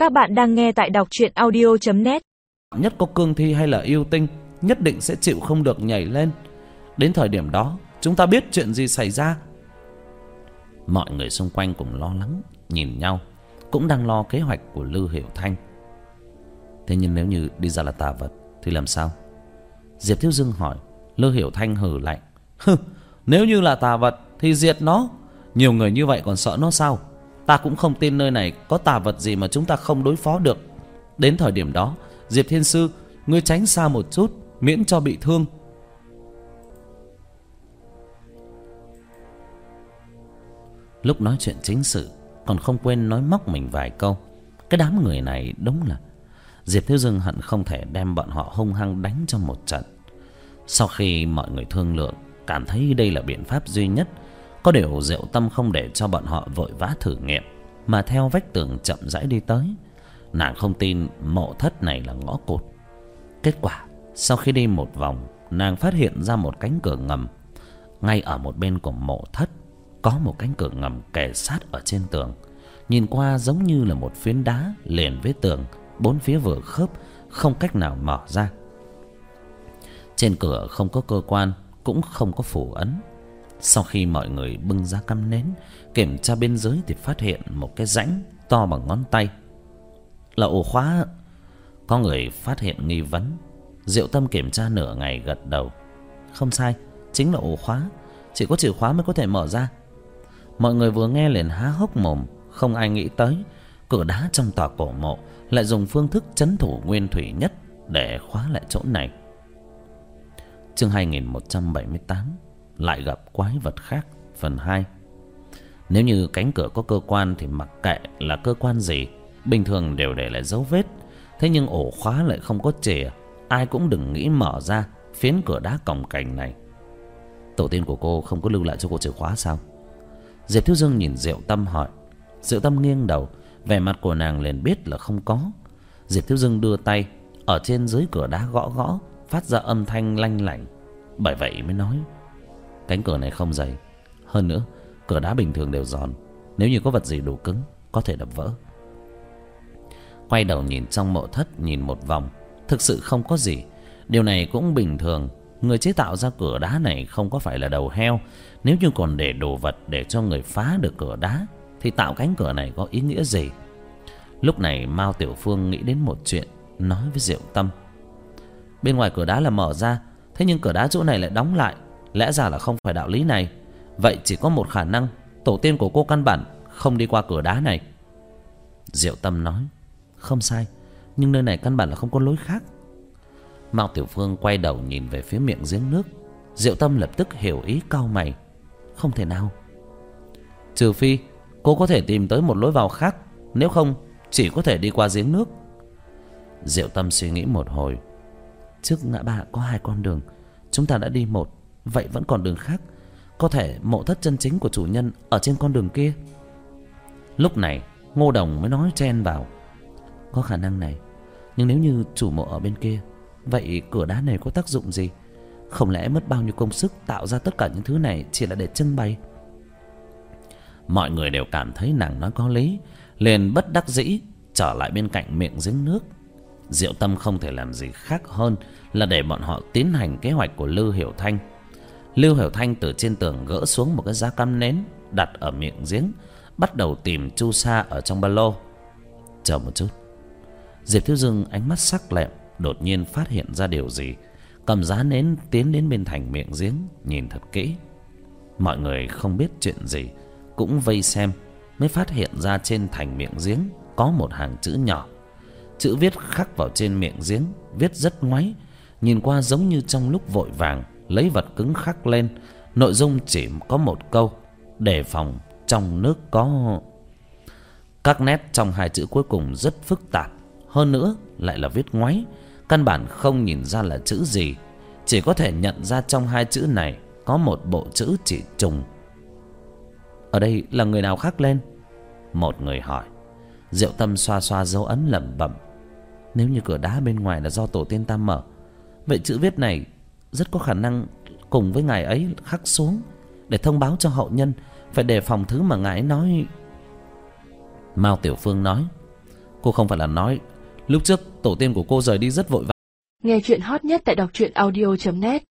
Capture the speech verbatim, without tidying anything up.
Các bạn đang nghe tại đọc truyện audio chấm net. Nhất có cương thi hay là yêu tinh nhất định sẽ chịu không được nhảy lên. Đến thời điểm đó chúng ta biết chuyện gì xảy ra. Mọi người xung quanh cùng lo lắng nhìn nhau, cũng đang lo kế hoạch của Lư Hiểu Thanh. Thế nhưng nếu như đi ra là tà vật thì làm sao? Diệp Thiếu Dương hỏi. Lư Hiểu Thanh hừ lạnh. Hừ, nếu như là tà vật thì diệt nó. Nhiều người như vậy còn sợ nó sao? Ta cũng không tin nơi này có tà vật gì mà chúng ta không đối phó được. Đến thời điểm đó, Diệp Thiên Sư, ngươi tránh xa một chút, miễn cho bị thương. Lúc nói chuyện chính sự, còn không quên nói móc mình vài câu. Cái đám người này đúng là Diệp Thiếu Dương hận không thể đem bọn họ hung hăng đánh cho một trận. Sau khi mọi người thương lượng, cảm thấy đây là biện pháp duy nhất. Có điều Diệu Tâm không để cho bọn họ vội vã thử nghiệm, mà theo vách tường chậm rãi đi tới. Nàng không tin mộ thất này là ngõ cụt. Kết quả sau khi đi một vòng, nàng phát hiện ra một cánh cửa ngầm. Ngay ở một bên của mộ thất có một cánh cửa ngầm kề sát ở trên tường. Nhìn qua giống như là một phiến đá liền với tường, bốn phía vừa khớp, không cách nào mở ra. Trên cửa không có cơ quan, cũng không có phù ấn. Sau khi mọi người bưng ra cắm nến, kiểm tra bên dưới thì phát hiện một cái rãnh to bằng ngón tay. Là ổ khóa. Có người phát hiện nghi vấn. Diệu Tâm kiểm tra nửa ngày gật đầu. Không sai, chính là ổ khóa. Chỉ có chìa khóa mới có thể mở ra. Mọi người vừa nghe liền há hốc mồm. Không ai nghĩ tới cửa đá trong tòa cổ mộ lại dùng phương thức trấn thủ nguyên thủy nhất để khóa lại chỗ này. Chương hai nghìn một trăm bảy mươi tám. Lại gặp quái vật khác phần hai. Nếu như cánh cửa có cơ quan thì mặc kệ là cơ quan gì, bình thường đều để lại dấu vết. Thế nhưng ổ khóa lại không có chìa, ai cũng đừng nghĩ mở ra phiến cửa đá còng cành này. Tổ tiên của cô không có lưu lại cho cô chìa khóa sao? Diệp Thiếu Dương nhìn Diệu Tâm hỏi. Diệu Tâm nghiêng đầu, vẻ mặt của nàng liền biết là không có. Diệp Thiếu Dương đưa tay ở trên dưới cửa đá gõ gõ, phát ra âm thanh lanh lảnh. Bởi vậy mới nói cánh cửa này không dày. Hơn nữa cửa đá bình thường đều giòn, nếu như có vật gì đủ cứng có thể đập vỡ. Quay đầu nhìn trong mộ thất nhìn một vòng, thực sự không có gì. Điều này cũng bình thường. Người chế tạo ra cửa đá này không có phải là đầu heo. Nếu như còn để đồ vật để cho người phá được cửa đá thì tạo cánh cửa này có ý nghĩa gì? Lúc này Mao Tiểu Phương nghĩ đến một chuyện, nói với Diệu Tâm. Bên ngoài cửa đá là mở ra, thế nhưng cửa đá chỗ này lại đóng lại. Lẽ ra là không phải đạo lý này. Vậy chỉ có một khả năng, tổ tiên của cô căn bản không đi qua cửa đá này. Diệu Tâm nói. Không sai, nhưng nơi này căn bản là không có lối khác. Mao Tiểu Phương quay đầu nhìn về phía miệng giếng nước. Diệu Tâm lập tức hiểu ý, cau mày. Không thể nào. Trừ phi cô có thể tìm tới một lối vào khác, nếu không chỉ có thể đi qua giếng nước. Diệu Tâm suy nghĩ một hồi. Trước ngã ba có hai con đường, chúng ta đã đi một, vậy vẫn còn đường khác. Có thể mộ thất chân chính của chủ nhân ở trên con đường kia. Lúc này Ngô Đồng mới nói chen vào. Có khả năng này, nhưng nếu như chủ mộ ở bên kia, vậy cửa đá này có tác dụng gì? Không lẽ mất bao nhiêu công sức tạo ra tất cả những thứ này chỉ là để trưng bày? Mọi người đều cảm thấy nàng nói có lý, liền bất đắc dĩ trở lại bên cạnh miệng giếng nước. Diệu Tâm không thể làm gì khác hơn là để bọn họ tiến hành kế hoạch của Lư Hiểu Thanh. Lư Hiểu Thanh từ trên tường gỡ xuống một cái giá cắm nến đặt ở miệng giếng, bắt đầu tìm chu sa ở trong ba lô. Chờ một chút. Diệp Thiếu Dương ánh mắt sắc lẹm, đột nhiên phát hiện ra điều gì, cầm giá nến tiến đến bên thành miệng giếng, nhìn thật kỹ. Mọi người không biết chuyện gì cũng vây xem, mới phát hiện ra trên thành miệng giếng có một hàng chữ nhỏ. Chữ viết khắc vào trên miệng giếng, viết rất ngoáy, nhìn qua giống như trong lúc vội vàng lấy vật cứng khắc lên. Nội dung chỉ có một câu: đề phòng trong nước có. Các nét trong hai chữ cuối cùng rất phức tạp, hơn nữa lại là viết ngoáy, căn bản không nhìn ra là chữ gì. Chỉ có thể nhận ra trong hai chữ này có một bộ chữ chỉ trùng. Ở đây là người nào khắc lên? Một người hỏi. Diệu Tâm xoa xoa dấu ấn lẩm bẩm. Nếu như cửa đá bên ngoài là do tổ tiên ta mở, vậy chữ viết này rất có khả năng cùng với ngài ấy khắc xuống để thông báo cho hậu nhân phải đề phòng thứ mà ngài ấy nói. Mao Tiểu Phương nói. Cô không phải là nói lúc trước tổ tiên của cô rời đi rất vội vã. Nghe chuyện hot nhất tại đọc truyện audio chấm net.